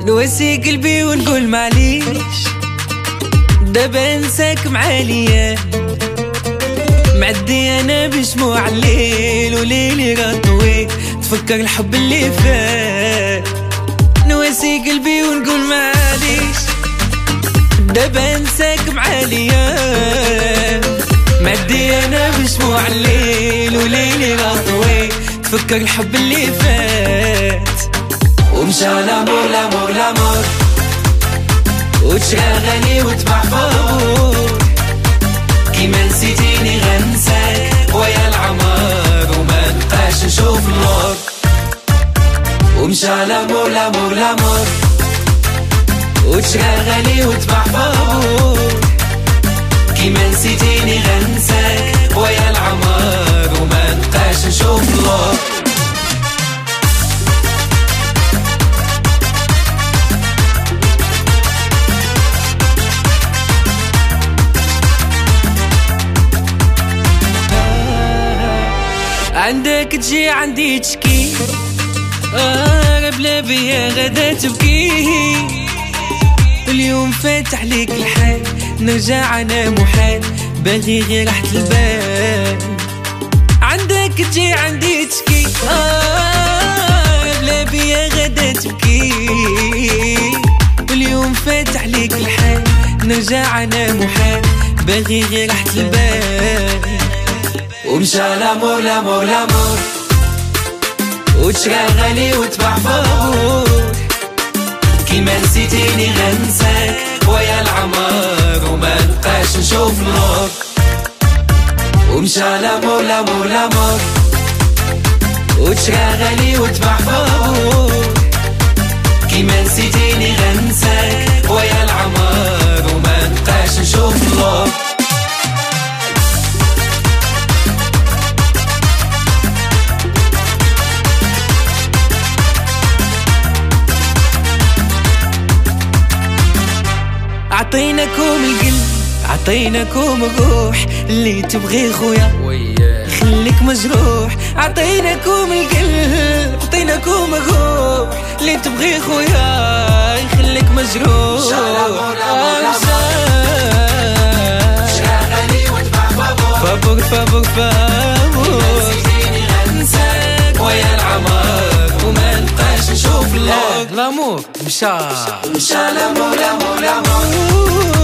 نواسي قلبي ونقول معليش دابا انساك معاليا معدي انا بشموع الليل وليلي غطوي تفكر الحب اللي فات. نواسي قلبي ونقول معليش دابا انساك معاليا معدي انا بشموع الليل وليلي غطوي تفكر الحب اللي فات. ومشى لامور لامور لامور وتشرى غالي وتباع فابور كيما نسيتيني غنساك ويا العمر وما نبقاش نشوف النور. ومشى لامور لامور لامور وتشرى غالي وتباع فابور كيما نسيتيني غنساك ويا العمر وما نبقاش نشوف النور. عندك تجي عندي تشكي بلا بيا غدا تبكي اليوم فات عليك الحال نرجع انا محال باغي غير راحة البال. عندك تجي عندي تشكي بلا بيا غدا تبكي اليوم فات عليك الحال نرجع انا محال باغي غير راحة البال. ومشى لامور لامور لامور وتشرى غالي وتباع فابور كيما نسيتيني غنساك ويا العمر وما نبقاش نشوف النور. ومشى لامور لامور لامور وتشرى غالي وتباع فابور كيما نسيتيني غنساك ويا العمر وما نبقاش نشوف النور. عطيناكم القلب عطيناكم الروح اللي تبغي خويا خليك مجروح. عطيناكم القلب عطيناكم الروح اللي تبغي خويا يخليك مجروح. فابور فابور فابور نساك ويا العمر وما نبقاش نشوف اللور. لامور مشى لامور لامور لامور